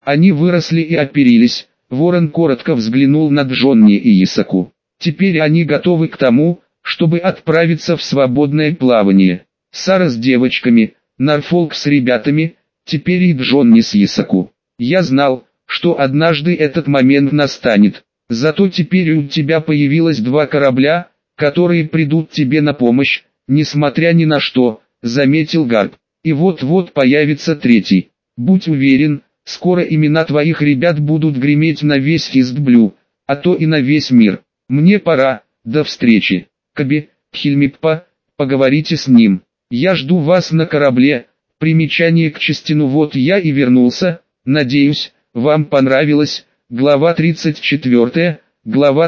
Они выросли и оперились. Ворон коротко взглянул на Джонни и Исаку. Теперь они готовы к тому, чтобы отправиться в свободное плавание. Сара с девочками, Норфолк с ребятами, теперь и Джонни с Исаку. Я знал, что однажды этот момент настанет. Зато теперь у тебя появилось 2 корабля, которые придут тебе на помощь, несмотря ни на что, заметил Гарп. И вот-вот появится 3-й. Будь уверен, скоро имена твоих ребят будут греметь на весь Истблю, а то и на весь мир. Мне пора, до встречи. Каби, Хильмиппа, поговорите с ним. Я жду вас на корабле. Примечание к Честину. Вот я и вернулся. Надеюсь, вам понравилось. Глава 34. Глава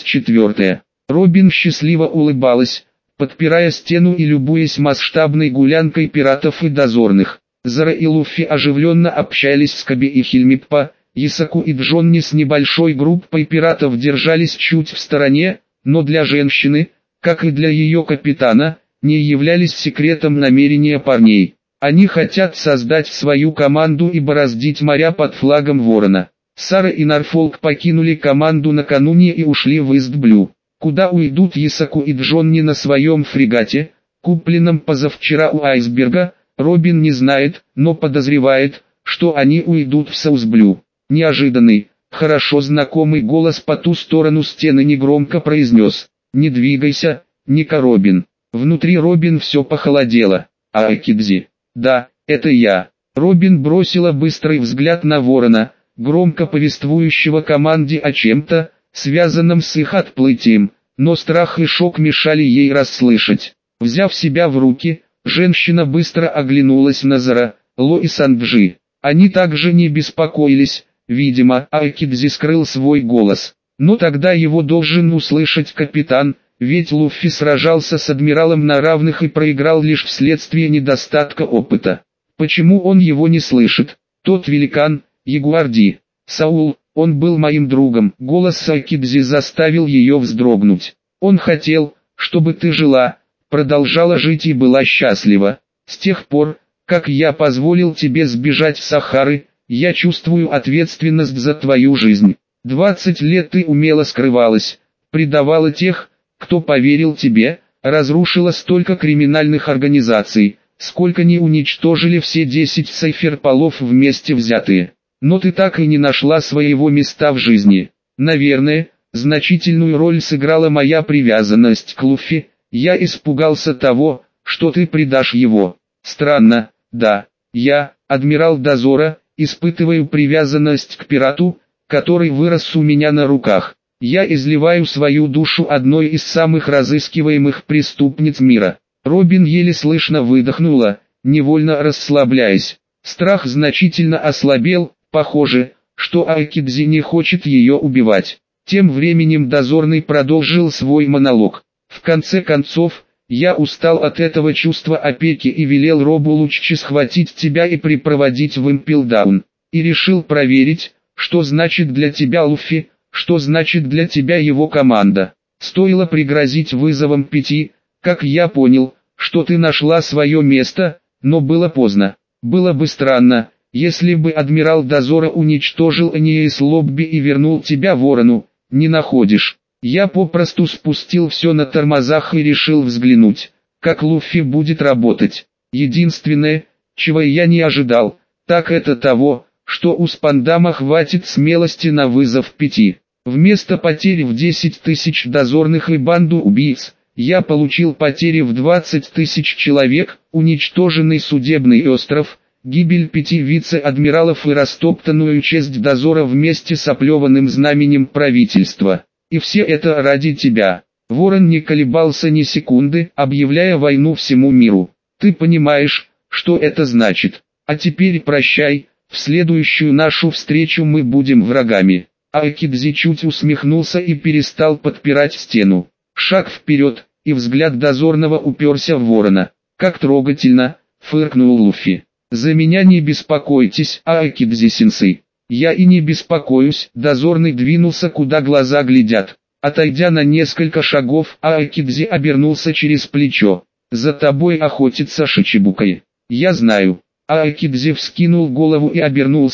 34. Робин счастливо улыбалась, подпирая стену и любуясь масштабной гулянкой пиратов и дозорных. Зара и Луффи оживленно общались с Каби и Хильмиппа. Исаку и Джонни с небольшой группой пиратов держались чуть в стороне, но для женщины, как и для ее капитана, не являлись секретом намерения парней. Они хотят создать свою команду и бороздить моря под флагом Ворона. Сара и Норфолк покинули команду накануне и ушли в Истблю. Куда уйдут Исаку и Джонни на своем фрегате, купленном позавчера у айсберга, Робин не знает, но подозревает, что они уйдут в Саусблю. Неожиданный, хорошо знакомый голос по ту сторону стены негромко произнес: «Не двигайся, Ника Робин». Внутри Робин все похолодело. «Айкидзи». «Да, это я». Робин бросила быстрый взгляд на Ворона, громко повествующего команде о чем-то, связанном с их отплытием, но страх и шок мешали ей расслышать. Взяв себя в руки, женщина быстро оглянулась на Зара, Ло и Санджи. Они также не беспокоились, видимо, Айкидзи скрыл свой голос. Но тогда его должен услышать капитан, ведь Луффи сражался с адмиралом на равных и проиграл лишь вследствие недостатка опыта. Почему он его не слышит? Тот великан, Ягуарди. Саул, он был моим другом. Голос Айкидзи заставил ее вздрогнуть. Он хотел, чтобы ты жила, продолжала жить и была счастлива. С тех пор, как я позволил тебе сбежать с Сахары, я чувствую ответственность за твою жизнь. 20 лет ты умело скрывалась, предавала тех, кто поверил тебе, разрушила столько криминальных организаций, сколько не уничтожили все 10 сайферполов вместе взятые. Но ты так и не нашла своего места в жизни. Наверное, значительную роль сыграла моя привязанность к Луффи. Я испугался того, что ты предашь его. Странно, да. Я, адмирал дозора, испытываю привязанность к пирату, который вырос у меня на руках. Я изливаю свою душу одной из самых разыскиваемых преступниц мира. Робин еле слышно выдохнула, невольно расслабляясь. Страх значительно ослабел. Похоже, что Айкидзи не хочет ее убивать. Тем временем дозорный продолжил свой монолог. В конце концов, я устал от этого чувства опеки и велел Робу Луччи схватить тебя и припроводить в Импелдаун. И решил проверить, что значит для тебя Луффи, что значит для тебя его команда. Стоило пригрозить вызовом 5, как я понял, что ты нашла свое место, но было поздно. Было бы странно, если бы адмирал дозора уничтожил Эниэс Лобби и вернул тебя Ворону, не находишь? Я попросту спустил все на тормозах и решил взглянуть, как Луффи будет работать. Единственное, чего я не ожидал, так это того, что у Спандама хватит смелости на вызов 5. Вместо потери в 10 тысяч дозорных и банду убийц, я получил потери в 20 тысяч человек, уничтоженный судебный остров, гибель 5 вице-адмиралов и растоптанную честь дозора вместе с оплеванным знаменем правительства. И все это ради тебя. Ворон не колебался ни секунды, объявляя войну всему миру. Ты понимаешь, что это значит. А теперь прощай, в следующую нашу встречу мы будем врагами. Айкидзи чуть усмехнулся и перестал подпирать стену. Шаг вперед, и взгляд дозорного уперся в Ворона. Как трогательно, фыркнул Луффи. За меня не беспокойтесь, Айкидзи-сенсей. Я и не беспокоюсь. Дозорный двинулся куда глаза глядят. Отойдя на несколько шагов, Айкидзи обернулся через плечо. За тобой охотится Шичибукай. Я знаю. Айкидзи вскинул голову и обернулся.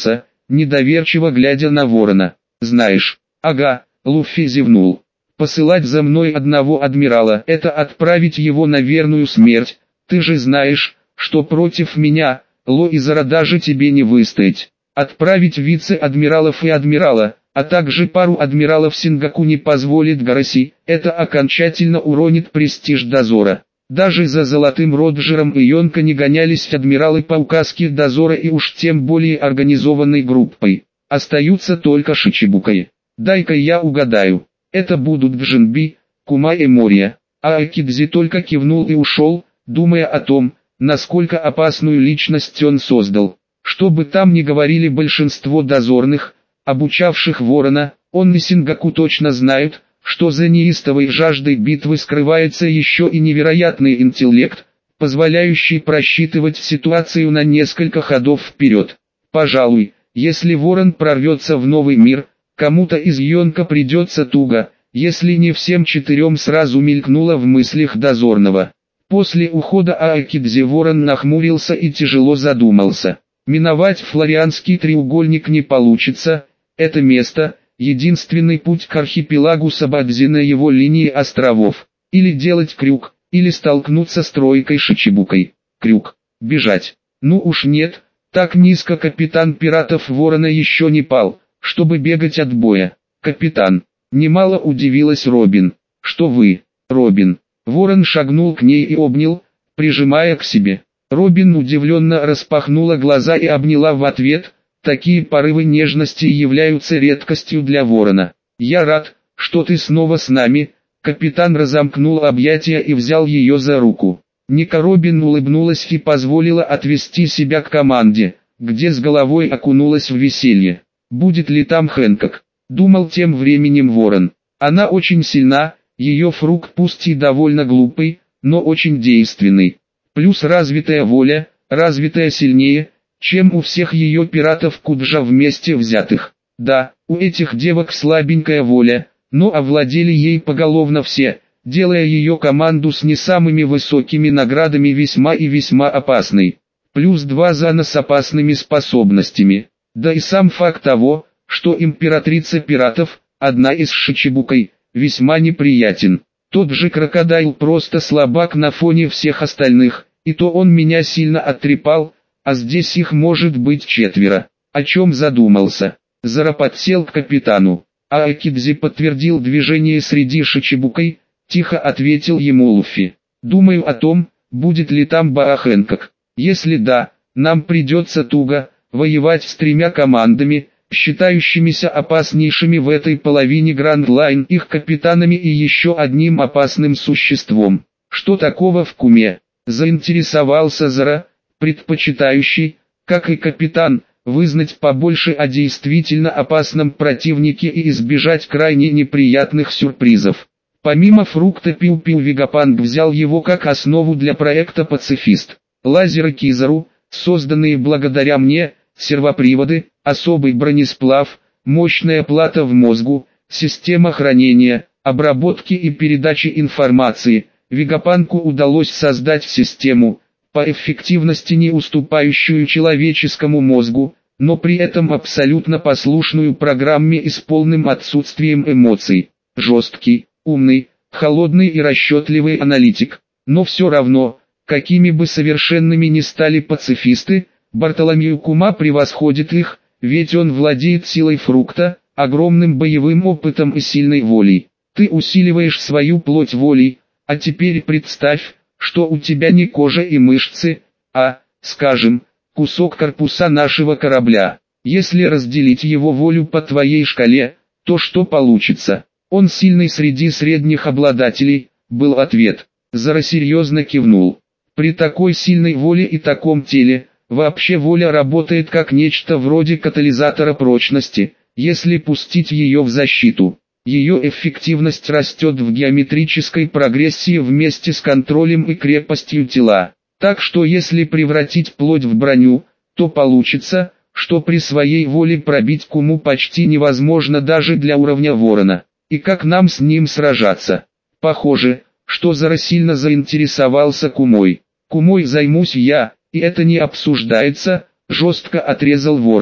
недоверчиво глядя на ворона. «Знаешь». «Ага», Луффи зевнул. «Посылать за мной одного адмирала – это отправить его на верную смерть. Ты же знаешь, что против меня, Лоизера, даже тебе не выстоять. Отправить вице-адмиралов и адмирала, а также пару адмиралов Сингаку не позволит Гараси, это окончательно уронит престиж дозора. Даже за Золотым Роджером и Йонко не гонялись адмиралы по указке дозора и уж тем более организованной группой. Остаются только Шичибукаи. Дай-ка я угадаю, это будут Джинби, Кума и Мория». А Акидзи только кивнул и ушел, думая о том, насколько опасную личность он создал. Что бы там ни говорили большинство дозорных, обучавших ворона, он и Сингаку точно знают, что за неистовой жаждой битвы скрывается еще и невероятный интеллект, позволяющий просчитывать ситуацию на несколько ходов вперед. Пожалуй, если ворон прорвется в новый мир, кому-то из Йонко придется туго, если не всем четырем сразу мелькнуло в мыслях дозорного. После ухода Аакидзи ворон нахмурился и тяжело задумался. Миновать Флорианский треугольник не получится, это место – единственный путь к архипелагу Сабадзи на его линии островов. Или делать крюк, или столкнуться с тройкой Шичибукой. Крюк. Бежать. Ну уж нет, так низко капитан пиратов Ворона еще не пал, чтобы бегать от боя. «Капитан». Немало удивилась Робин. «Что вы, Робин?» Ворон шагнул к ней и обнял, прижимая к себе. Робин удивленно распахнула глаза и обняла в ответ. Такие порывы нежности являются редкостью для ворона. «Я рад, что ты снова с нами», — капитан разомкнул объятия и взял ее за руку. Ника Робин улыбнулась и позволила отвести себя к команде, где с головой окунулась в веселье. «Будет ли там Хэнкок?» — думал тем временем ворон. «Она очень сильна, ее фрукт пусть и довольно глупый, но очень действенный. Плюс развитая воля, развитая сильнее, чем у всех ее пиратов Куджа вместе взятых. Да, у этих девок слабенькая воля, но овладели ей поголовно все, делая ее команду с не самыми высокими наградами весьма и весьма опасной. Плюс 2 зана с опасными способностями. Да и сам факт того, что императрица пиратов, одна из Шичибукой, весьма неприятен. Тот же крокодайл просто слабак на фоне всех остальных, и то он меня сильно оттрепал, а здесь их может быть 4. О чем задумался? Зара подсел к капитану. А Акидзи подтвердил движение среди Шичибукой, тихо ответил ему Луффи. «Думаю о том, будет ли там Баа Хэнкок. Если да, нам придется туго воевать с 3 командами, считающимися опаснейшими в этой половине Гранд Лайн, их капитанами и еще одним опасным существом. Что такого в Куме?» Заинтересовался Зара, предпочитающий, как и капитан, вызнать побольше о действительно опасном противнике и избежать крайне неприятных сюрпризов. Помимо фрукта Пиу-Пиу, Вегапанк взял его как основу для проекта «Пацифист». Лазеры Кизару, созданные благодаря мне, сервоприводы, особый бронесплав, мощная плата в мозгу, система хранения, обработки и передачи информации. Вегапанку удалось создать систему, по эффективности не уступающую человеческому мозгу, но при этом абсолютно послушную программе и с полным отсутствием эмоций. Жесткий, умный, холодный и расчетливый аналитик. Но все равно, какими бы совершенными ни стали пацифисты, Бартоломью Кума превосходит их, ведь он владеет силой фрукта, огромным боевым опытом и сильной волей. Ты усиливаешь свою плоть волей, а теперь представь, что у тебя не кожа и мышцы, а, скажем, кусок корпуса нашего корабля. Если разделить его волю по твоей шкале, то что получится? Он сильный среди средних обладателей, был ответ. Зара серьезно кивнул. При такой сильной воле и таком теле, вообще воля работает как нечто вроде катализатора прочности, если пустить ее в защиту. Ее эффективность растет в геометрической прогрессии вместе с контролем и крепостью тела. Так что если превратить плоть в броню, то получится, что при своей воле пробить Куму почти невозможно даже для уровня ворона. И как нам с ним сражаться? Похоже, что Зара сильно заинтересовался Кумой. Кумой займусь я, и это не обсуждается, жестко отрезал ворон.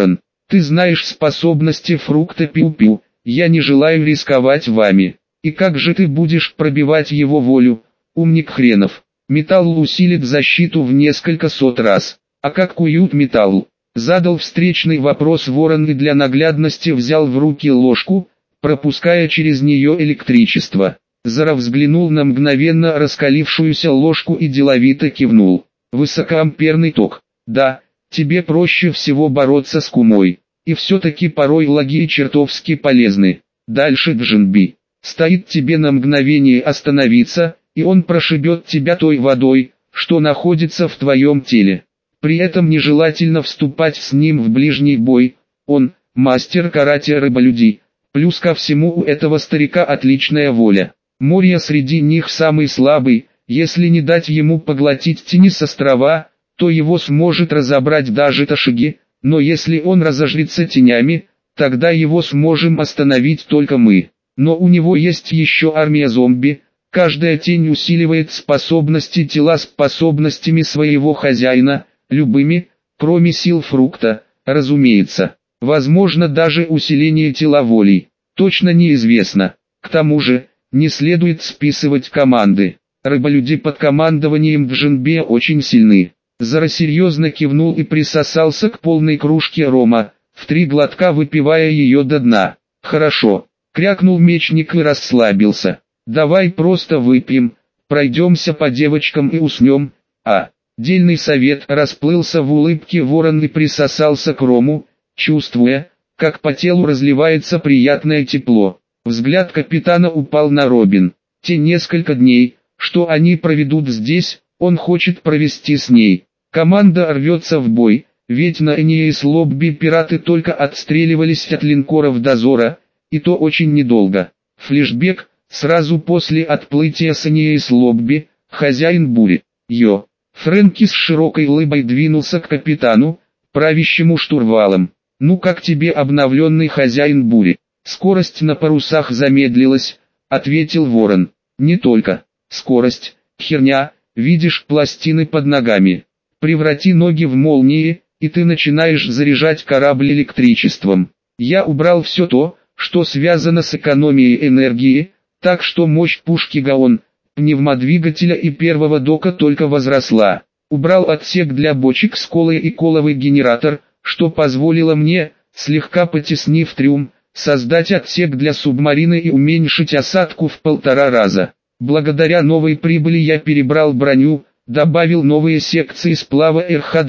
Ты знаешь способности фрукта Пиу-Пиу, я не желаю рисковать вами. И как же ты будешь пробивать его волю, умник хренов? Металл усилит защиту в несколько сот раз. А как куют металл? Задал встречный вопрос Ворон и для наглядности взял в руки ложку, пропуская через нее электричество. Зара взглянул на мгновенно раскалившуюся ложку и деловито кивнул. Высокоамперный ток. Да, тебе проще всего бороться с кумой. И все-таки порой лаги чертовски полезны. Дальше Джинби. Стоит тебе на мгновение остановиться, и он прошибет тебя той водой, что находится в твоем теле. При этом нежелательно вступать с ним в ближний бой. Он, мастер карате рыболюди. Плюс ко всему у этого старика отличная воля. Морья среди них самый слабый, если не дать ему поглотить тени с острова, то его сможет разобрать даже Ташиги, но если он разожрется тенями, тогда его сможем остановить только мы. Но у него есть еще армия зомби, каждая тень усиливает способности тела способностями своего хозяина, любыми, кроме сил фрукта, разумеется. Возможно даже усиление тела волей, точно неизвестно. К тому же, не следует списывать команды. Рыболюди под командованием Джинбе очень сильны. Зара серьезно кивнул и присосался к полной кружке рома, в 3 глотка выпивая ее до дна. «Хорошо», — крякнул мечник и расслабился. «Давай просто выпьем, пройдемся по девочкам и уснем». Дельный совет. Расплылся в улыбке Ворон и присосался к рому, чувствуя, как по телу разливается приятное тепло. Взгляд капитана упал на Робин. Те несколько дней, что они проведут здесь, он хочет провести с ней. Команда рвется в бой, ведь на Энеис-Лобби пираты только отстреливались от линкоров дозора, и то очень недолго. Флешбек, сразу после отплытия с Энеис-Лобби, хозяин бури. Фрэнки с широкой улыбкой двинулся к капитану, правящему штурвалом. «Ну как тебе обновленный хозяин бури?» «Скорость на парусах замедлилась», — ответил Ворон. «Не только. Скорость, херня, видишь пластины под ногами. Преврати ноги в молнии, и ты начинаешь заряжать корабль электричеством. Я убрал все то, что связано с экономией энергии, так что мощь пушки Гаон, пневмодвигателя и первого дока только возросла. Убрал отсек для бочек с колой и коловый генератор, что позволило мне, слегка потеснив трюм, создать отсек для субмарины и уменьшить осадку в 1,5 раза. Благодаря новой прибыли я перебрал броню, добавил новые секции сплава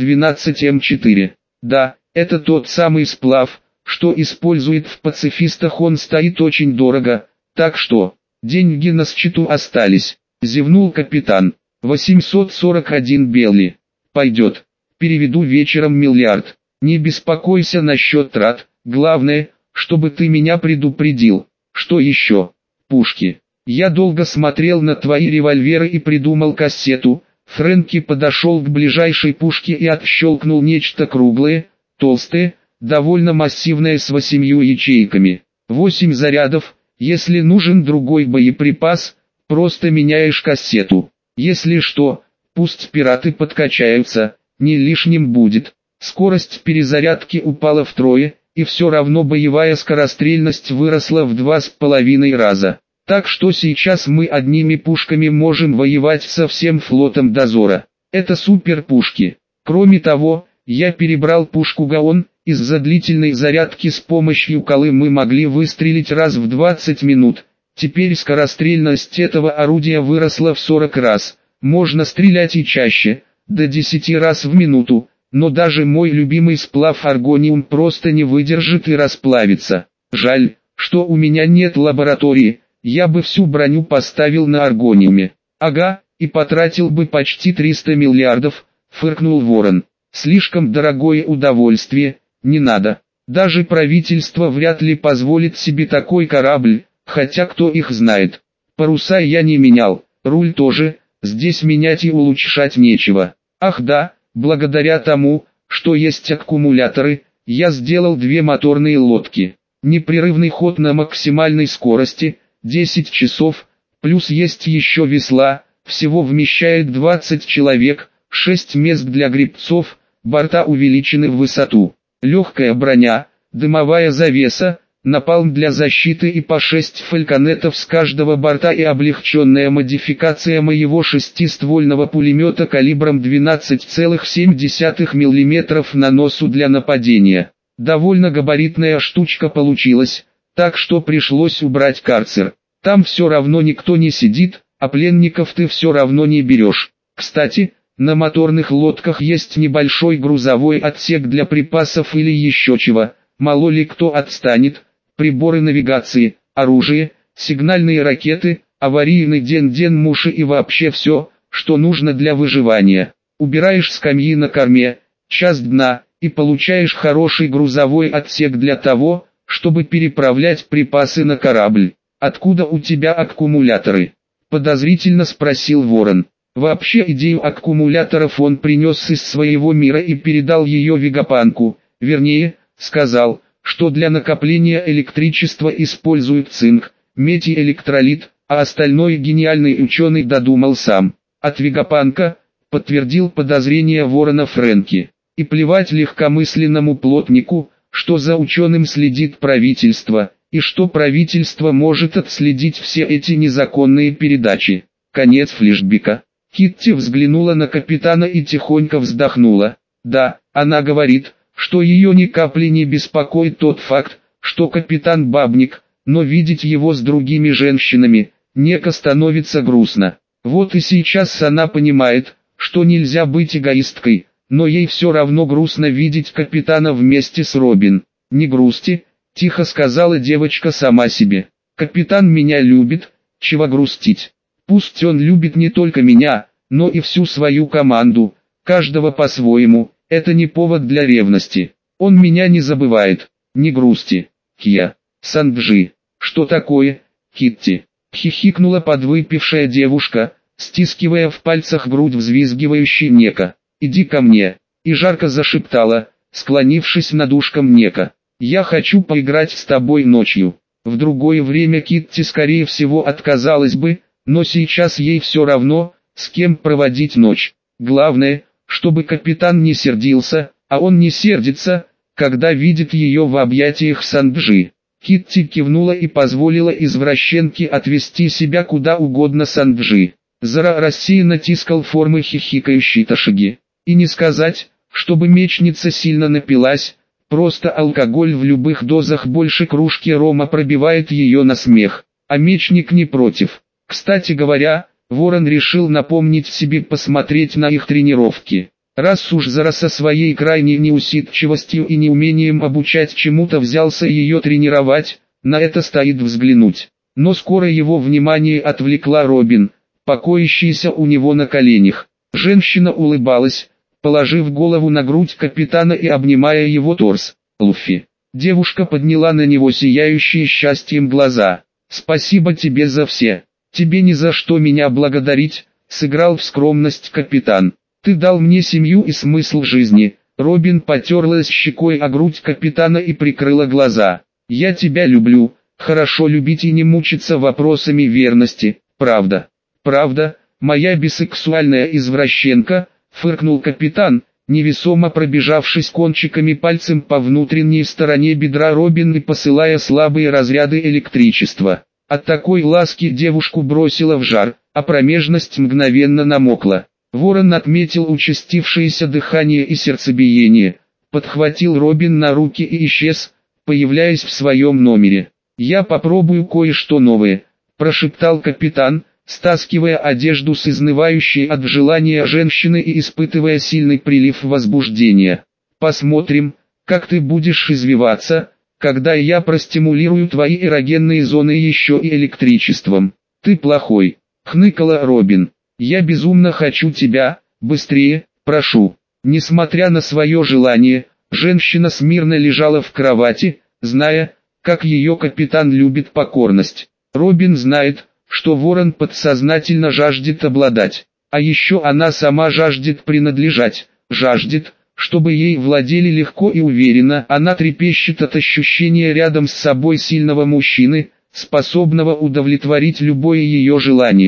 РХ-12М4. Да, это тот самый сплав, что использует в пацифистах, он стоит очень дорого, так что, деньги на счету остались, зевнул капитан. 841 белли. Пойдет. Переведу вечером миллиард. Не беспокойся насчет трат, главное, чтобы ты меня предупредил. Что еще? Пушки. Я долго смотрел на твои револьверы и придумал кассету. Фрэнки подошел к ближайшей пушке и отщелкнул нечто круглое, толстое, довольно массивное с 8 ячейками. 8 зарядов, если нужен другой боеприпас, просто меняешь кассету. Если что, пусть пираты подкачаются, не лишним будет. Скорость перезарядки упала втрое, и все равно боевая скорострельность выросла в 2,5 раза. Так что сейчас мы одними пушками можем воевать со всем флотом дозора. Это суперпушки. Кроме того, я перебрал пушку Гаон, из-за длительной зарядки с помощью колы мы могли выстрелить раз в 20 минут. Теперь скорострельность этого орудия выросла в 40 раз. Можно стрелять и чаще, до 10 раз в минуту, но даже мой любимый сплав аргониум просто не выдержит и расплавится. Жаль, что у меня нет лаборатории, я бы всю броню поставил на аргониуме. Ага, и потратил бы почти 300 миллиардов, фыркнул Ворон. Слишком дорогое удовольствие, не надо. Даже правительство вряд ли позволит себе такой корабль. Хотя кто их знает. Паруса я не менял, руль тоже, здесь менять и улучшать нечего. Ах да, благодаря тому, что есть аккумуляторы, я сделал 2 моторные лодки. Непрерывный ход на максимальной скорости, 10 часов, плюс есть еще весла, всего вмещает 20 человек, 6 мест для гребцов, борта увеличены в высоту. легкая броня, дымовая завеса, напалм для защиты и по 6 фальконетов с каждого борта и облегченная модификация моего шестиствольного пулемета калибром 12,7 мм на носу для нападения. Довольно габаритная штучка получилась, так что пришлось убрать карцер. Там все равно никто не сидит, а пленников ты все равно не берешь. Кстати, на моторных лодках есть небольшой грузовой отсек для припасов или еще чего, мало ли кто отстанет. Приборы навигации, оружие, сигнальные ракеты, аварийный ден-ден-муши и вообще все, что нужно для выживания. Убираешь скамьи на корме, часть дна, и получаешь хороший грузовой отсек для того, чтобы переправлять припасы на корабль. «Откуда у тебя аккумуляторы?» – подозрительно спросил Ворон. Вообще идею аккумуляторов он принес из своего мира и передал ее Вегапанку, вернее, сказал, что для накопления электричества используют цинк, медь и электролит, а остальное гениальный ученый додумал сам. От Вегапанка, подтвердил подозрение Ворона Фрэнки. И плевать легкомысленному плотнику, что за ученым следит правительство, и что правительство может отследить все эти незаконные передачи. Конец флешбека. Китти взглянула на капитана и тихонько вздохнула. Да, она говорит, что ее ни капли не беспокоит тот факт, что капитан бабник, но видеть его с другими женщинами, неко становится грустно. Вот и сейчас она понимает, что нельзя быть эгоисткой, но ей все равно грустно видеть капитана вместе с Робин. «Не грусти», — тихо сказала девочка сама себе. «Капитан меня любит, чего грустить? Пусть он любит не только меня, но и всю свою команду, каждого по-своему, это не повод для ревности. Он меня не забывает, не грусти». «Кия, Санджи, что такое, Китти?» — хихикнула подвыпившая девушка, стискивая в пальцах грудь взвизгивающей Нека. «Иди ко мне», и жарко зашептала, склонившись над ушком Нека. «Я хочу поиграть с тобой ночью». В другое время Китти скорее всего отказалась бы, но сейчас ей все равно, с кем проводить ночь. Главное, чтобы капитан не сердился, а он не сердится, когда видит ее в объятиях Санджи. Китти кивнула и позволила извращенке отвести себя куда угодно Санджи. Зара рассеянно тискал формы хихикающей Ташиги. И не сказать, чтобы мечница сильно напилась, просто алкоголь в любых дозах больше кружки рома пробивает ее на смех, а мечник не против. Кстати говоря, Ворон решил напомнить себе посмотреть на их тренировки. Раз уж Зара со своей крайней неусидчивостью и неумением обучать чему-то взялся ее тренировать, на это стоит взглянуть. Но скоро его внимание отвлекла Робин, покоящаяся у него на коленях. Женщина улыбалась, положив голову на грудь капитана и обнимая его торс. «Луффи». Девушка подняла на него сияющие счастьем глаза. «Спасибо тебе за все. Тебе ни за что меня благодарить», — сыграл в скромность капитан. «Ты дал мне семью и смысл жизни». Робин потерлась щекой о грудь капитана и прикрыла глаза. «Я тебя люблю, хорошо любить и не мучиться вопросами верности, правда». «Правда, моя бисексуальная извращенка», — фыркнул капитан, невесомо пробежавшись кончиками пальцем по внутренней стороне бедра Робин и посылая слабые разряды электричества. От такой ласки девушку бросила в жар, а промежность мгновенно намокла. Ворон отметил участившееся дыхание и сердцебиение, подхватил Робин на руки и исчез, появляясь в своем номере. «Я попробую кое-что новое», — прошептал капитан, стаскивая одежду с изнывающей от желания женщины и испытывая сильный прилив возбуждения. «Посмотрим, как ты будешь извиваться, когда я простимулирую твои эрогенные зоны еще и электричеством. Ты плохой», — хныкала Робин. «Я безумно хочу тебя, быстрее, прошу». Несмотря на свое желание, женщина смирно лежала в кровати, зная, как ее капитан любит покорность. Робин знает, что Ворон подсознательно жаждет обладать, а еще она сама жаждет принадлежать, жаждет, чтобы ей владели легко и уверенно. Она трепещет от ощущения рядом с собой сильного мужчины, способного удовлетворить любое ее желание.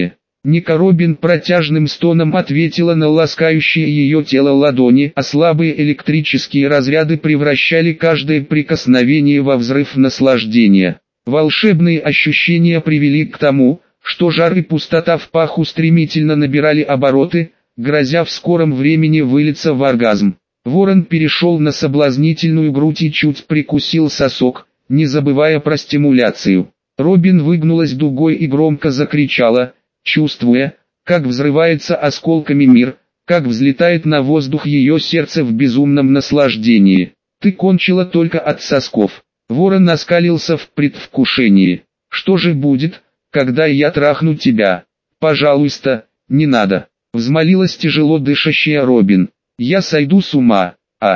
Ника Робин протяжным стоном ответила на ласкающее ее тело ладони, а слабые электрические разряды превращали каждое прикосновение во взрыв наслаждения. Волшебные ощущения привели к тому, что жар и пустота в паху стремительно набирали обороты, грозя в скором времени вылиться в оргазм. Ворон перешел на соблазнительную грудь и чуть прикусил сосок, не забывая про стимуляцию. Робин выгнулась дугой и громко закричала, чувствуя, как взрывается осколками мир, как взлетает на воздух ее сердце в безумном наслаждении. «Ты кончила только от сосков». Ворон оскалился в предвкушении. «Что же будет, когда я трахну тебя?» «Пожалуйста, не надо», — взмолилась тяжело дышащая Робин. «Я сойду с ума».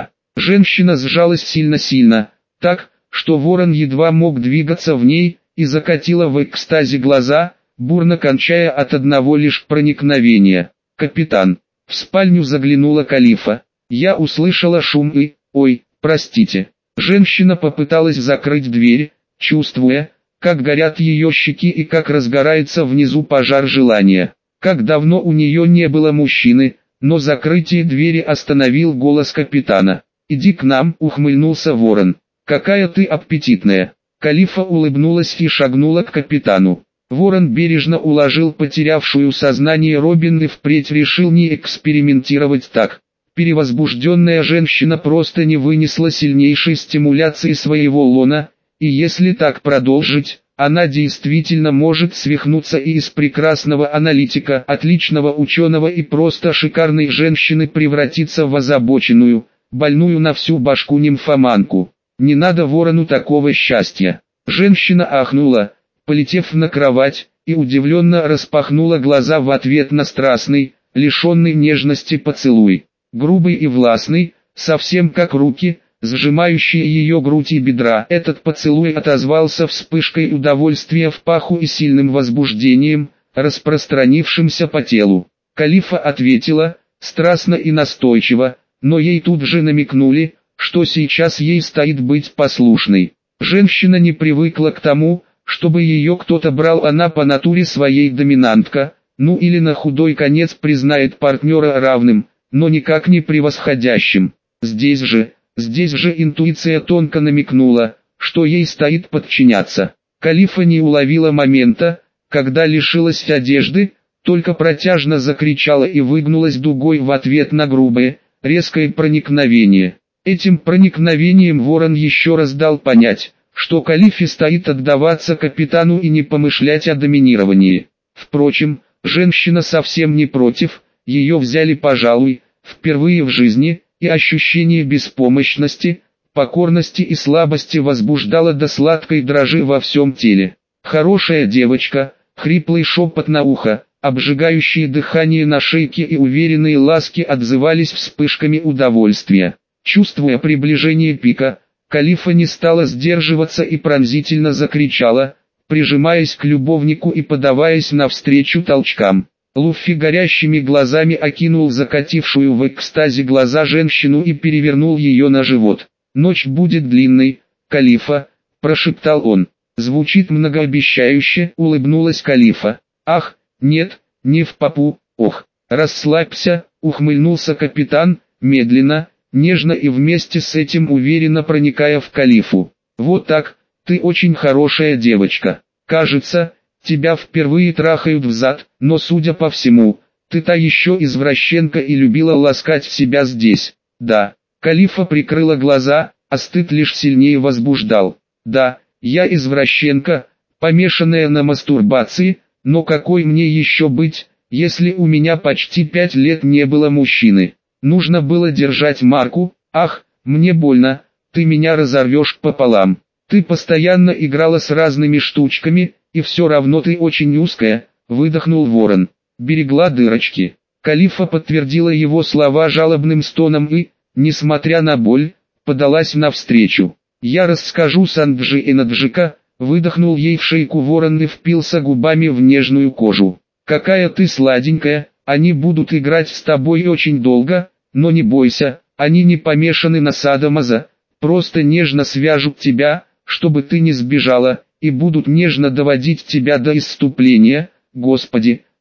Женщина сжалась сильно-сильно, так, что ворон едва мог двигаться в ней, и закатила в экстазе глаза, бурно кончая от одного лишь проникновения. «Капитан». В спальню заглянула Калифа. Я услышала шум и, ой, простите. Женщина попыталась закрыть дверь, чувствуя, как горят ее щеки и как разгорается внизу пожар желания. Как давно у нее не было мужчины, но закрытие двери остановил голос капитана. «Иди к нам», — ухмыльнулся ворон. «Какая ты аппетитная». Калифа улыбнулась и шагнула к капитану. Ворон бережно уложил потерявшую сознание Робин и впредь решил не экспериментировать так. Перевозбужденная женщина просто не вынесла сильнейшей стимуляции своего лона, и если так продолжить, она действительно может свихнуться и из прекрасного аналитика, отличного ученого и просто шикарной женщины превратиться в озабоченную, больную на всю башку нимфоманку. Не надо ворону такого счастья. Женщина ахнула, полетев на кровать, и удивленно распахнула глаза в ответ на страстный, лишенный нежности поцелуй. Грубый и властный, совсем как руки, сжимающие ее грудь и бедра. Этот поцелуй отозвался вспышкой удовольствия в паху и сильным возбуждением, распространившимся по телу. Калифа ответила, страстно и настойчиво, но ей тут же намекнули, что сейчас ей стоит быть послушной. Женщина не привыкла к тому, чтобы ее кто-то брал, она по натуре своей доминантка, ну или на худой конец признает партнера равным, но никак не превосходящим. Здесь же интуиция тонко намекнула, что ей стоит подчиняться. Калифа не уловила момента, когда лишилась одежды, только протяжно закричала и выгнулась дугой в ответ на грубое, резкое проникновение. Этим проникновением ворон еще раз дал понять, что Калифе стоит отдаваться капитану и не помышлять о доминировании. Впрочем, женщина совсем не против, ее взяли, пожалуй, впервые в жизни, и ощущение беспомощности, покорности и слабости возбуждало до сладкой дрожи во всем теле. «Хорошая девочка», хриплый шепот на ухо, обжигающее дыхание на шейке и уверенные ласки отзывались вспышками удовольствия. Чувствуя приближение пика, Калифа не стала сдерживаться и пронзительно закричала, прижимаясь к любовнику и подаваясь навстречу толчкам. Луффи горящими глазами окинул закатившую в экстазе глаза женщину и перевернул ее на живот. «Ночь будет длинной, Калифа», – прошептал он. «Звучит многообещающе», – улыбнулась Калифа. «Ах, нет, не в попу, ох, расслабься», – ухмыльнулся капитан, медленно, нежно и вместе с этим уверенно проникая в Калифу. «Вот так, ты очень хорошая девочка. Кажется, тебя впервые трахают взад, но судя по всему, ты та еще извращенка и любила ласкать себя здесь». «Да». Калифа прикрыла глаза, а стыд лишь сильнее возбуждал. «Да, я извращенка, помешанная на мастурбации, но какой мне еще быть, если у меня почти 5 лет не было мужчины? Нужно было держать марку. Ах, мне больно, ты меня разорвешь пополам. Ты постоянно играла с разными штучками, и все равно ты очень узкая», — выдохнул ворон. «Берегла дырочки». Калифа подтвердила его слова жалобным стоном и, несмотря на боль, подалась навстречу. «Я расскажу Санджи и Наджика», — выдохнул ей в шейку ворон и впился губами в нежную кожу. «Какая ты сладенькая, они будут играть с тобой очень долго, но не бойся, они не помешаны на садомазо, просто нежно свяжут тебя, чтобы ты не сбежала, и будут нежно доводить тебя до исступления». «Господи,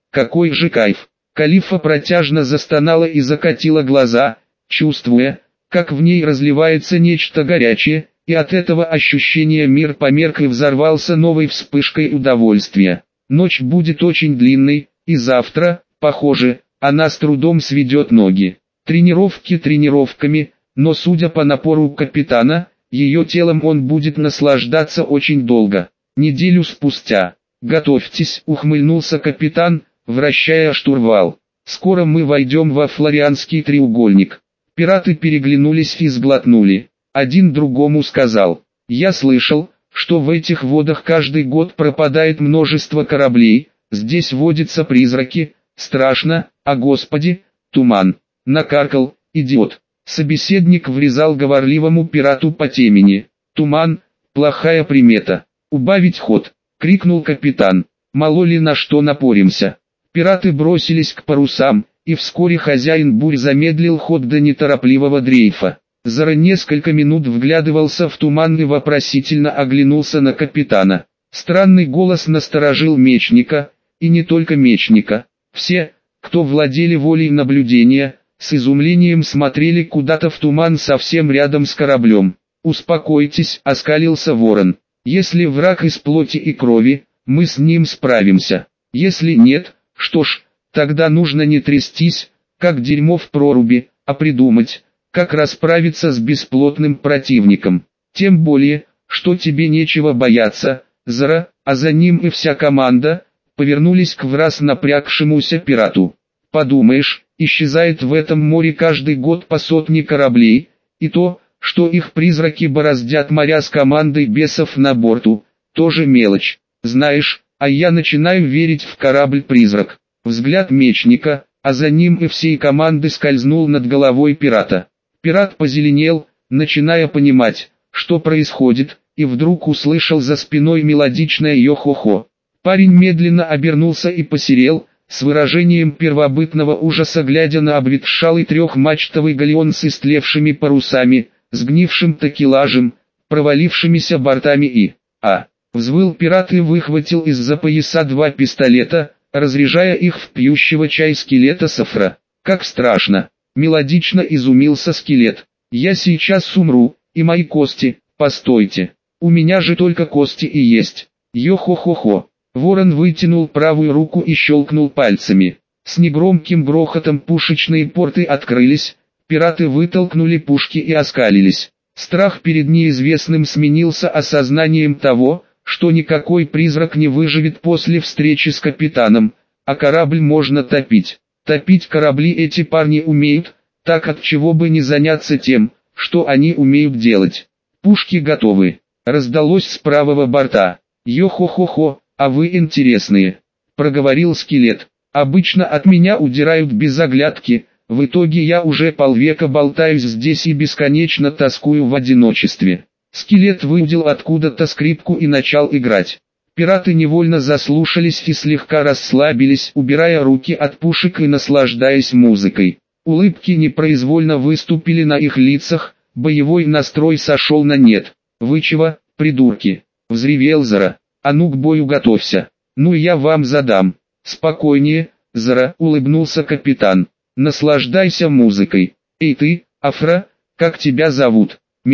Какой же кайф! Калифа протяжно застонала и закатила глаза, чувствуя, как в ней разливается нечто горячее, и от этого ощущения мир померк и взорвался новой вспышкой удовольствия. Ночь будет очень длинной, и завтра, похоже, она с трудом сведет ноги. Тренировки тренировками, но судя по напору капитана, ее телом он будет наслаждаться очень долго. Неделю спустя. «Готовьтесь», — ухмыльнулся капитан, вращая штурвал. «Скоро мы войдем во Флорианский треугольник». Пираты переглянулись и сглотнули. Один другому сказал: «Я слышал, что в этих водах каждый год пропадает множество кораблей, здесь водятся призраки, страшно, а господи, туман». Накаркал, идиот. Собеседник врезал говорливому пирату по темени. «Туман, плохая примета. Убавить ход», — крикнул капитан. «Мало ли на что напоримся». Пираты бросились к парусам, и вскоре хозяин бурь замедлил ход до неторопливого дрейфа. Зара несколько минут вглядывался в туман и вопросительно оглянулся на капитана. Странный голос насторожил мечника, и не только мечника. Все, кто владели волей наблюдения, с изумлением смотрели куда-то в туман совсем рядом с кораблем. «Успокойтесь», — оскалился ворон. «Если враг из плоти и крови, мы с ним справимся. Если нет, что ж, тогда нужно не трястись, как дерьмо в проруби, а придумать, как расправиться с бесплотным противником. Тем более, что тебе нечего бояться, Зара», а за ним и вся команда повернулись к враз напрягшемуся пирату. «Подумаешь, исчезает в этом море каждый год по сотне кораблей, и то, что их призраки бороздят моря с командой бесов на борту, тоже мелочь. Знаешь, а я начинаю верить в корабль-призрак». Взгляд мечника, а за ним и всей команды скользнул над головой пирата. Пират позеленел, начиная понимать, что происходит, и вдруг услышал за спиной мелодичное «йо-хо-хо». Парень медленно обернулся и посерел, с выражением первобытного ужаса глядя на обветшалый трехмачтовый галеон с истлевшими парусами, сгнившим такелажем, провалившимися бортами и взвыл пират и выхватил из-за пояса два пистолета, разряжая их в пьющего чай скелета Сафра. «Как страшно!» — мелодично изумился скелет. «Я сейчас умру, и мои кости, постойте, у меня же только кости и есть. Йо-хо-хо-хо». Ворон вытянул правую руку и щелкнул пальцами. С негромким грохотом пушечные порты открылись, пираты вытолкнули пушки и оскалились. Страх перед неизвестным сменился осознанием того, что никакой призрак не выживет после встречи с капитаном, а корабль можно топить. Топить корабли эти парни умеют, так от чего бы не заняться тем, что они умеют делать. «Пушки готовы», — раздалось с правого борта. «Йо-хо-хо-хо, а вы интересные», — проговорил скелет. «Обычно от меня удирают без оглядки, в итоге я уже полвека болтаюсь здесь и бесконечно тоскую в одиночестве». Скелет выудил откуда-то скрипку и начал играть. Пираты невольно заслушались и слегка расслабились, убирая руки от пушек и наслаждаясь музыкой. Улыбки непроизвольно выступили на их лицах, боевой настрой сошел на нет. «Вы чего, придурки?» — взревел Зара. «А ну к бою готовься. Ну я вам задам». «Спокойнее, Зара», — улыбнулся капитан. «Наслаждайся музыкой. Эй ты, Афра, как тебя зовут?»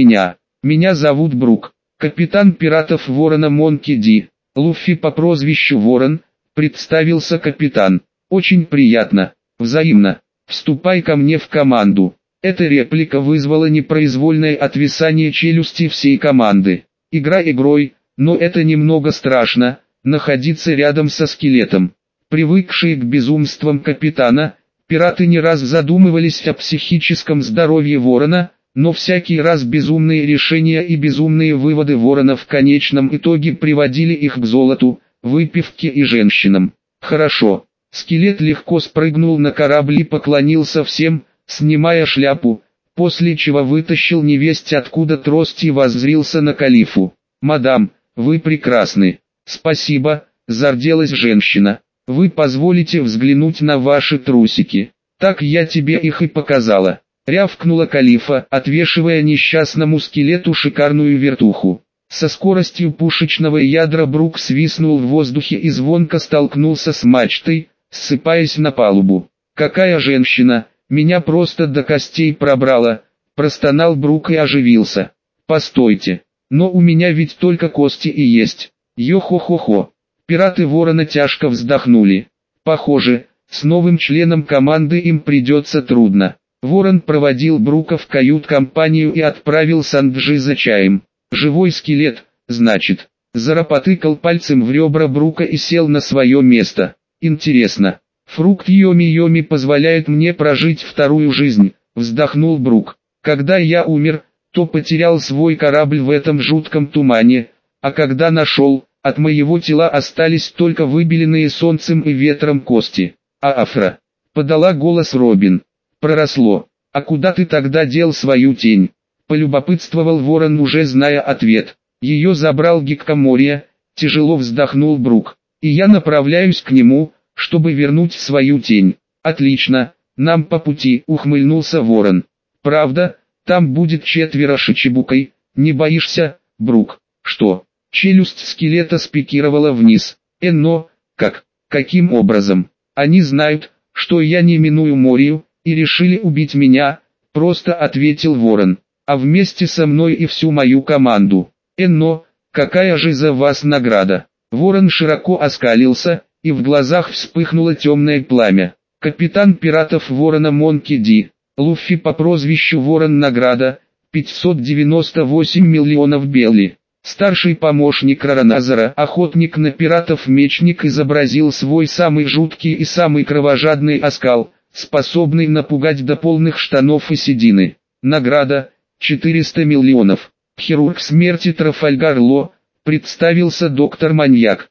«Меня зовут Брук, капитан пиратов Ворона Монки Ди». «Луффи по прозвищу Ворон», — представился капитан. «Очень приятно, взаимно. Вступай ко мне в команду». Эта реплика вызвала непроизвольное отвисание челюсти всей команды. Игра игрой, но это немного страшно, находиться рядом со скелетом. Привыкшие к безумствам капитана, пираты не раз задумывались о психическом здоровье Ворона, но всякий раз безумные решения и безумные выводы Ворона в конечном итоге приводили их к золоту, выпивке и женщинам. «Хорошо». Скелет легко спрыгнул на корабль и поклонился всем, снимая шляпу, после чего вытащил невесть откуда трость и воззрился на Калифу. «Мадам, вы прекрасны». «Спасибо», — зарделась женщина. «Вы позволите взглянуть на ваши трусики?» «Так я тебе их и показала», — рявкнула Калифа, отвешивая несчастному скелету шикарную вертуху. Со скоростью пушечного ядра Брук свистнул в воздухе и звонко столкнулся с мачтой, ссыпаясь на палубу. «Какая женщина, меня просто до костей пробрала», – простонал Брук и оживился. «Постойте, но у меня ведь только кости и есть. Йо-хо-хо-хо». Пираты Ворона тяжко вздохнули. Похоже, с новым членом команды им придется трудно. Ворон проводил Брука в кают-компанию и отправил Санджи за чаем. «Живой скелет, значит». Заропотыкал пальцем в ребра Брука и сел на свое место. «Интересно, фрукт Йоми-Йоми позволяет мне прожить вторую жизнь», вздохнул Брук. «Когда я умер, то потерял свой корабль в этом жутком тумане, а когда нашел, от моего тела остались только выбеленные солнцем и ветром кости». «Афра», подала голос Робин. «Проросло. А куда ты тогда дел свою тень?» Полюбопытствовал Ворон, уже зная ответ. «Ее забрал Гиккоморья», тяжело вздохнул Брук. «И я направляюсь к нему, чтобы вернуть свою тень». «Отлично, нам по пути», ухмыльнулся Ворон. «Правда, там будет 4 шичибукой, не боишься, Брук?» «Что?» Челюсть скелета спикировала вниз. «Но, как? Каким образом? Они знают, что я не миную Морию, и решили убить меня», просто ответил Ворон. «А вместе со мной и всю мою команду». «Но, какая же за вас награда?» Ворон широко оскалился, и в глазах вспыхнуло темное пламя. «Капитан пиратов Ворона Монки Ди, Луффи по прозвищу Ворон, награда, 598 миллионов белли». Старший помощник Рараназара, охотник на пиратов-мечник, изобразил свой самый жуткий и самый кровожадный оскал, способный напугать до полных штанов и седины. Награда – 400 миллионов. Хирург смерти Трафальгар Ло, представился доктор-маньяк.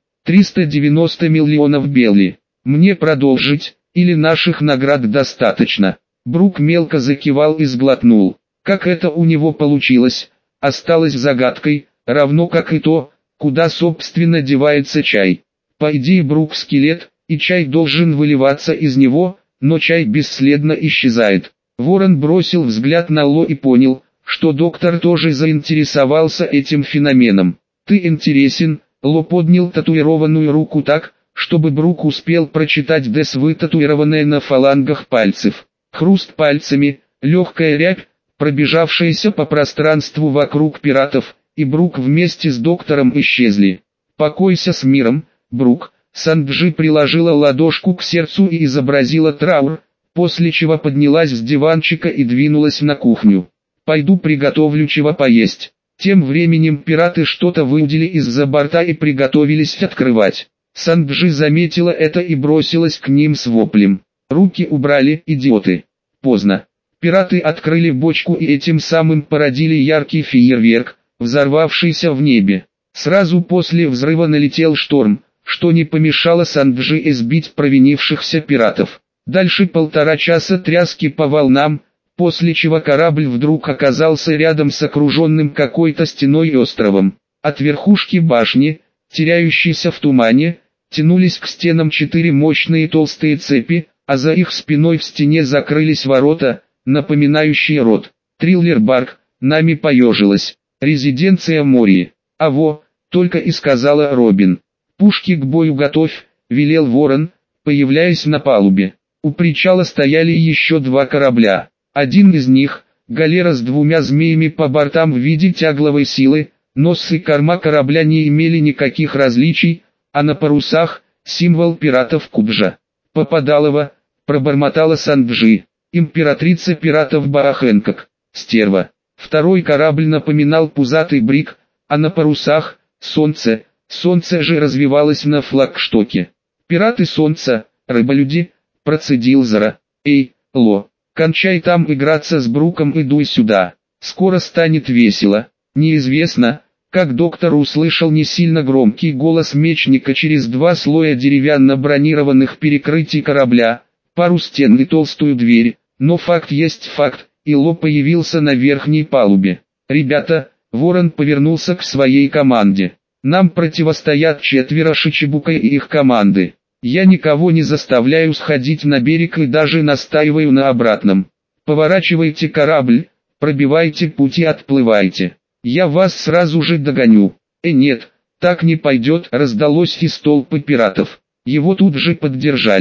390 миллионов белли. Мне продолжить, или наших наград достаточно? Брук мелко закивал и сглотнул. Как это у него получилось, осталось загадкой, равно как и то, куда собственно девается чай. По идее Брук скелет, и чай должен выливаться из него, но чай бесследно исчезает. Ворон бросил взгляд на Ло и понял, что доктор тоже заинтересовался этим феноменом. «Ты интересен», Ло поднял татуированную руку так, чтобы Брук успел прочитать «ДЭС», вытатуированное на фалангах пальцев. Хруст пальцами, легкая рябь, пробежавшаяся по пространству вокруг пиратов, и Брук вместе с доктором исчезли. «Покойся с миром, Брук», Санджи приложила ладошку к сердцу и изобразила траур, после чего поднялась с диванчика и двинулась на кухню. «Пойду приготовлю чего поесть». Тем временем пираты что-то выудили из-за борта и приготовились открывать. Санджи заметила это и бросилась к ним с воплем. «Руки убрали, идиоты!» Поздно. Пираты открыли бочку и этим самым породили яркий фейерверк, взорвавшийся в небе. Сразу после взрыва налетел шторм, что не помешало Санджи избить провинившихся пиратов. Дальше 1,5 часа тряски по волнам, после чего корабль вдруг оказался рядом с окруженным какой-то стеной и островом. От верхушки башни, теряющейся в тумане, тянулись к стенам 4 мощные толстые цепи, а за их спиной в стене закрылись ворота, напоминающие рот. Триллер-барк, нами поежилась. Резиденция Мории. «Аво», только и сказала Робин. «Пушки к бою готовь», велел Ворон, появляясь на палубе. У причала стояли еще 2 корабля. Один из них, галера с 2 змеями по бортам в виде тягловой силы, нос и корма корабля не имели никаких различий, а на парусах – символ пиратов Куджа. «Попадалова», пробормотала Санджи, императрица пиратов Баахэнкок, стерва. Второй корабль напоминал пузатый брик, а на парусах – солнце, солнце же развивалось на флагштоке. «Пираты солнца, рыболюди», процедил Зара. «Эй, Ло, кончай там играться с Бруком и дуй сюда, скоро станет весело». Неизвестно, как доктор услышал не сильно громкий голос мечника через 2 слоя деревянно-бронированных перекрытий корабля, пару стен и толстую дверь, но факт есть факт, и Ло появился на верхней палубе. «Ребята», Ворон повернулся к своей команде. «Нам противостоят 4 шичибука и их команды. Я никого не заставляю сходить на берег и даже настаиваю на обратном. Поворачивайте корабль, пробивайте путь и отплывайте. Я вас сразу же догоню». Нет, так не пойдет», раздалось из толпы пиратов. Его тут же поддержали.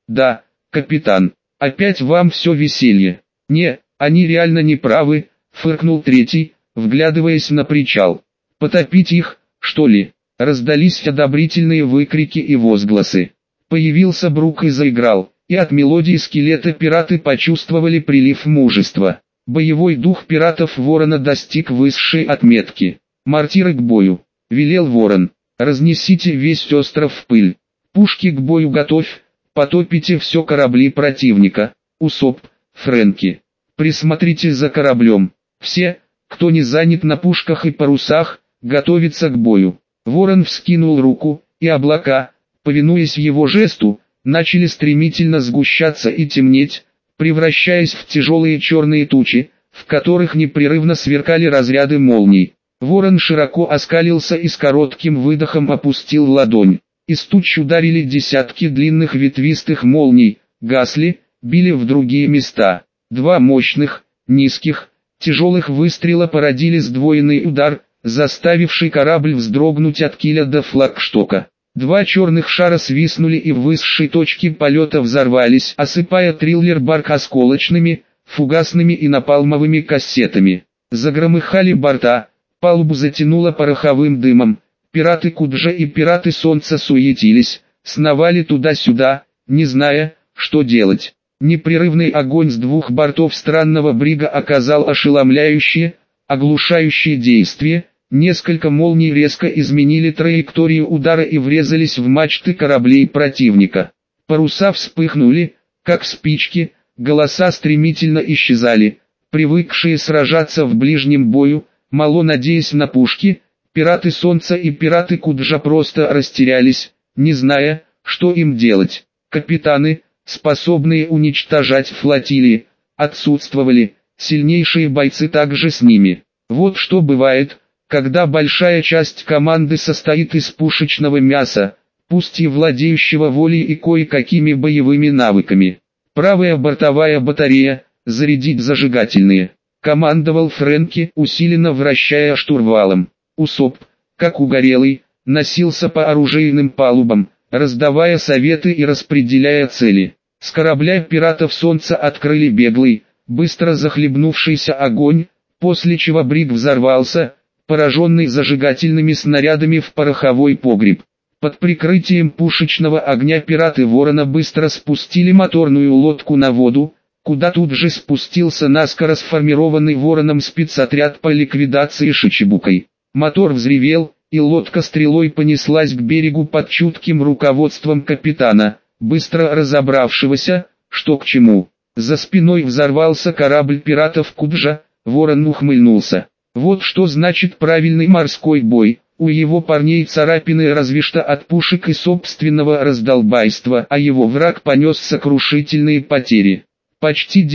Да, капитан, опять вам все веселье. Не, они реально не правы, фыркнул третий, вглядываясь на причал. Потопить их, что ли? Раздались одобрительные выкрики и возгласы. Появился Брук и заиграл, и от мелодии скелета пираты почувствовали прилив мужества. Боевой дух пиратов Ворона достиг высшей отметки. «Мортиры к бою», — велел Ворон. «Разнесите весь остров в пыль. Пушки к бою готовь, потопите все корабли противника. Усоп, Фрэнки, присмотрите за кораблем. Все, кто не занят на пушках и парусах, готовится к бою». Ворон вскинул руку, и облака, повинуясь его жесту, начали стремительно сгущаться и темнеть, превращаясь в тяжелые черные тучи, в которых непрерывно сверкали разряды молний. Ворон широко оскалился и с коротким выдохом опустил ладонь. Из туч ударили десятки длинных ветвистых молний, гасли, били в другие места. Два мощных, низких, тяжелых выстрела породили сдвоенный удар, заставивший корабль вздрогнуть от киля до флагштока. Два черных шара свистнули и в высшей точке полета взорвались, осыпая триллер-барк осколочными, фугасными и напалмовыми кассетами. Загромыхали борта, палубу затянуло пороховым дымом. Пираты Куджа и пираты Солнца суетились, сновали туда-сюда, не зная, что делать. Непрерывный огонь с двух бортов странного брига оказал ошеломляющее, оглушающее действие. Несколько молний резко изменили траекторию удара и врезались в мачты кораблей противника. Паруса вспыхнули, как спички, голоса стремительно исчезали. Привыкшие сражаться в ближнем бою, мало надеясь на пушки, пираты Солнца и пираты Куджа просто растерялись, не зная, что им делать. Капитаны, способные уничтожать флотилии, отсутствовали, сильнейшие бойцы также с ними. Вот что бывает, когда большая часть команды состоит из пушечного мяса, пусть и владеющего волей и кое-какими боевыми навыками. Правая бортовая батарея, зарядить зажигательные. Командовал Фрэнки, усиленно вращая штурвалом. Усоп, как угорелый, носился по оружейным палубам, раздавая советы и распределяя цели. С корабля пиратов Солнца открыли беглый, быстро захлебнувшийся огонь, после чего бриг взорвался, пораженный зажигательными снарядами в пороховой погреб. Под прикрытием пушечного огня пираты Ворона быстро спустили моторную лодку на воду, куда тут же спустился наскоро сформированный Вороном спецотряд по ликвидации Шичибукой. Мотор взревел, и лодка стрелой понеслась к берегу под чутким руководством капитана, быстро разобравшегося, что к чему. За спиной взорвался корабль пиратов Куджа. Ворон ухмыльнулся. Вот что значит правильный морской бой. У его парней царапины разве что от пушек и собственного раздолбайства, а его враг понес сокрушительные потери. Почти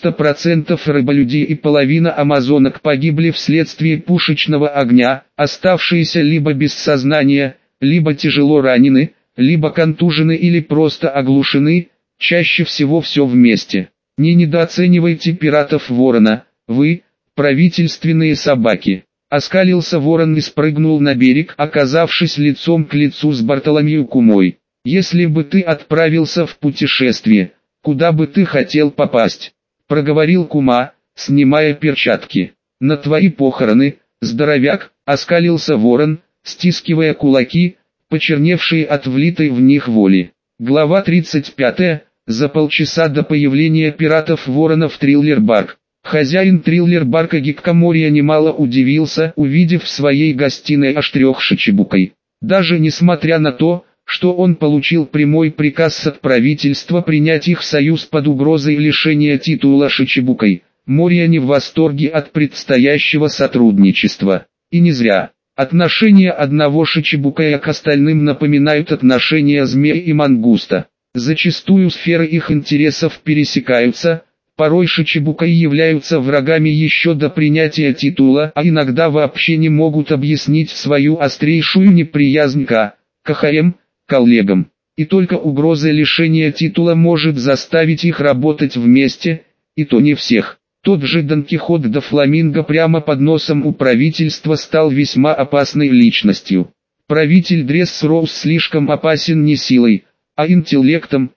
90% рыболюдей и половина амазонок погибли вследствие пушечного огня, оставшиеся либо без сознания, либо тяжело ранены, либо контужены или просто оглушены, чаще всего все вместе. Не недооценивайте пиратов Ворона, вы, правительственные собаки. Оскалился Ворон и спрыгнул на берег, оказавшись лицом к лицу с Бартоломью Кумой. «Если бы ты отправился в путешествие, куда бы ты хотел попасть?» — проговорил Кума, снимая перчатки. «На твои похороны, здоровяк», — оскалился Ворон, стискивая кулаки, почерневшие от влитой в них воли. Глава 35. За полчаса до появления пиратов Ворона в Триллер-Барк. Хозяин Триллер-Барка Гиккоморья немало удивился, увидев в своей гостиной аж 3 Шичибукой. Даже несмотря на то, что он получил прямой приказ от правительства принять их в союз под угрозой лишения титула Шичибукой, Морья не в восторге от предстоящего сотрудничества. И не зря. Отношения одного Шичибукая к остальным напоминают отношения змеи и мангуста. Зачастую сферы их интересов пересекаются. Порой Шичибукаи являются врагами еще до принятия титула, а иногда вообще не могут объяснить свою острейшую неприязнь к КХМ, коллегам. И только угроза лишения титула может заставить их работать вместе, и то не всех. Тот же Дон Кихот де Фламинго прямо под носом у правительства стал весьма опасной личностью. Правитель Дресс Роуз слишком опасен не силой, а интеллектом,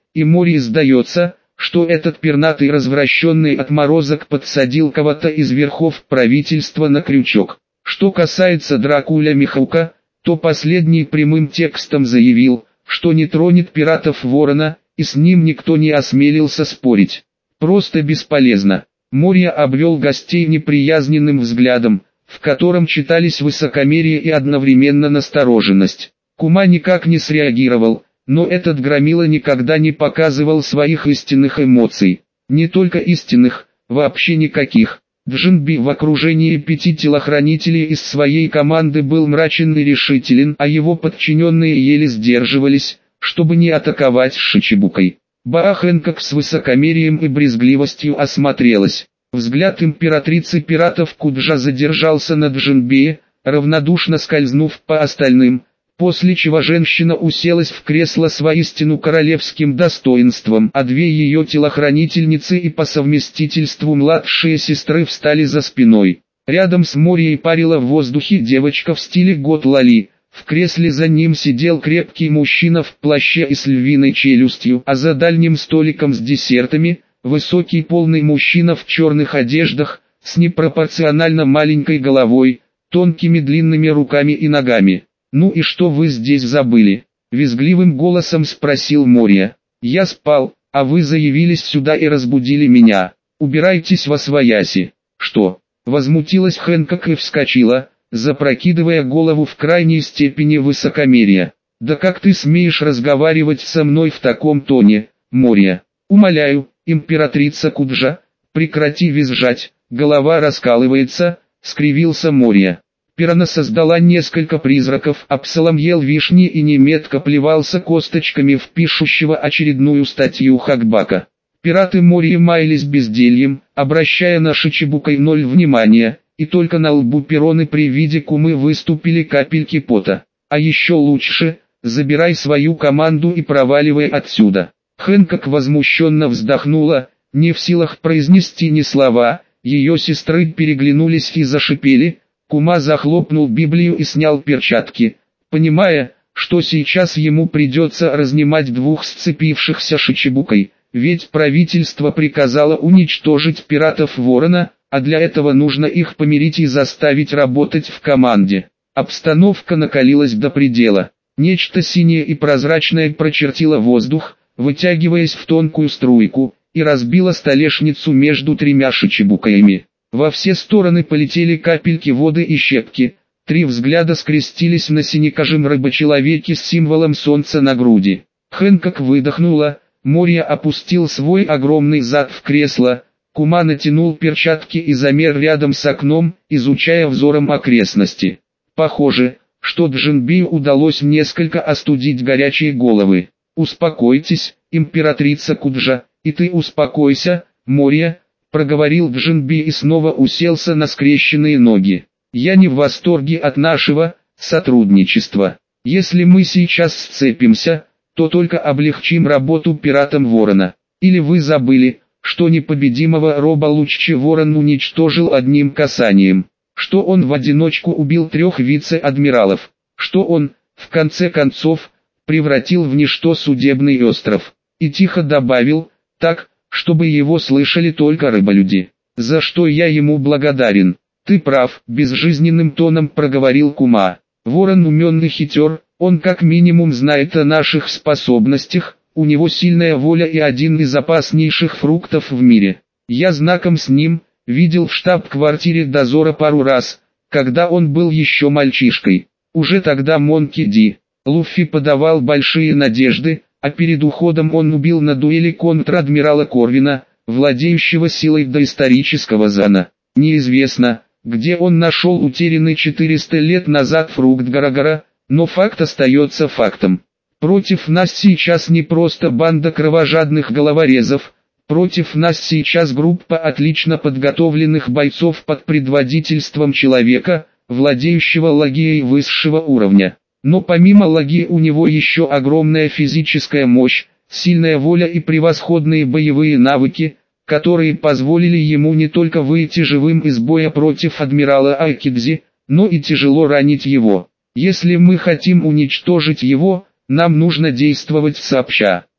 и Мори сдается, что этот пернатый развращенный отморозок подсадил кого-то из верхов правительства на крючок. Что касается Дракуля Михаука, то последний прямым текстом заявил, что не тронет пиратов Ворона, и с ним никто не осмелился спорить. Просто бесполезно. Мория обвел гостей неприязненным взглядом, в котором читались высокомерие и одновременно настороженность. Кума никак не среагировал, но этот громила никогда не показывал своих истинных эмоций. Не только истинных, вообще никаких. Джинби в окружении 5 телохранителей из своей команды был мрачен и решителен, а его подчиненные еле сдерживались, чтобы не атаковать Шичибукой. Баа Хэнкок с высокомерием и брезгливостью осмотрелась. Взгляд императрицы пиратов Куджа задержался на Джинбе, равнодушно скользнув по остальным, после чего женщина уселась в кресло с воистину королевским достоинством, а две ее телохранительницы и по совместительству младшие сестры встали за спиной. Рядом с Морией парила в воздухе девочка в стиле гот Лали. В кресле за ним сидел крепкий мужчина в плаще и с львиной челюстью, а за дальним столиком с десертами, высокий полный мужчина в черных одеждах, с непропорционально маленькой головой, тонкими длинными руками и ногами. «Ну и что вы здесь забыли?» — визгливым голосом спросил Мория. «Я спал, а вы заявились сюда и разбудили меня. Убирайтесь восвояси». «Что?» — возмутилась Хэнкок и вскочила, запрокидывая голову в крайней степени высокомерия. «Да как ты смеешь разговаривать со мной в таком тоне, Мория? Умоляю, императрица Куджа, прекрати визжать, голова раскалывается», — скривился Мория. Пирана создала несколько призраков, Апсалом ел вишни и неметко плевался косточками в пишущего очередную статью Хакбака. Пираты Мории маялись бездельем, обращая на Шичибукой 0 внимания, и только на лбу Пироны при виде Кумы выступили капельки пота. «А еще лучше, забирай свою команду и проваливай отсюда». Хэнкок возмущенно вздохнула, не в силах произнести ни слова, ее сестры переглянулись и зашипели. Кума захлопнул Библию и снял перчатки, понимая, что сейчас ему придется разнимать двух сцепившихся Шичибукой, ведь правительство приказало уничтожить пиратов Ворона, а для этого нужно их помирить и заставить работать в команде. Обстановка накалилась до предела. Нечто синее и прозрачное прочертило воздух, вытягиваясь в тонкую струйку, и разбило столешницу между тремя Шичибукаями. Во все стороны полетели капельки воды и щепки. 3 взгляда скрестились на синекожем рыбочеловеке с символом солнца на груди. Хэнкок выдохнула, Мория опустил свой огромный зад в кресло, Кума натянул перчатки и замер рядом с окном, изучая взором окрестности. Похоже, что Джинби удалось несколько остудить горячие головы. «Успокойтесь, императрица Куджа, и ты успокойся, Мория», — проговорил Джинби и снова уселся на скрещенные ноги. «Я не в восторге от нашего сотрудничества. Если мы сейчас сцепимся, то только облегчим работу пиратам Ворона. Или вы забыли, что непобедимого Роба Луччи Ворон уничтожил одним касанием? Что он в одиночку убил 3 вице-адмиралов? Что он, в конце концов, превратил в ничто судебный остров?» И тихо добавил, так, чтобы его слышали только рыболюди. «За что я ему благодарен?» «Ты прав», — безжизненным тоном проговорил Кума. «Ворон умен и хитер, он как минимум знает о наших способностях, у него сильная воля и один из опаснейших фруктов в мире. Я знаком с ним, видел в штаб-квартире дозора пару раз, когда он был еще мальчишкой. Уже тогда Монки Ди. Луффи подавал большие надежды, а перед уходом он убил на дуэли контр-адмирала Корвина, владеющего силой доисторического Зана. Неизвестно, где он нашел утерянный 400 лет назад фрукт Гарагара, но факт остается фактом. Против нас сейчас не просто банда кровожадных головорезов, против нас сейчас группа отлично подготовленных бойцов под предводительством человека, владеющего лагией высшего уровня. Но помимо лаги у него еще огромная физическая мощь, сильная воля и превосходные боевые навыки, которые позволили ему не только выйти живым из боя против адмирала Айкидзи, но и тяжело ранить его. Если мы хотим уничтожить его, нам нужно действовать сообща.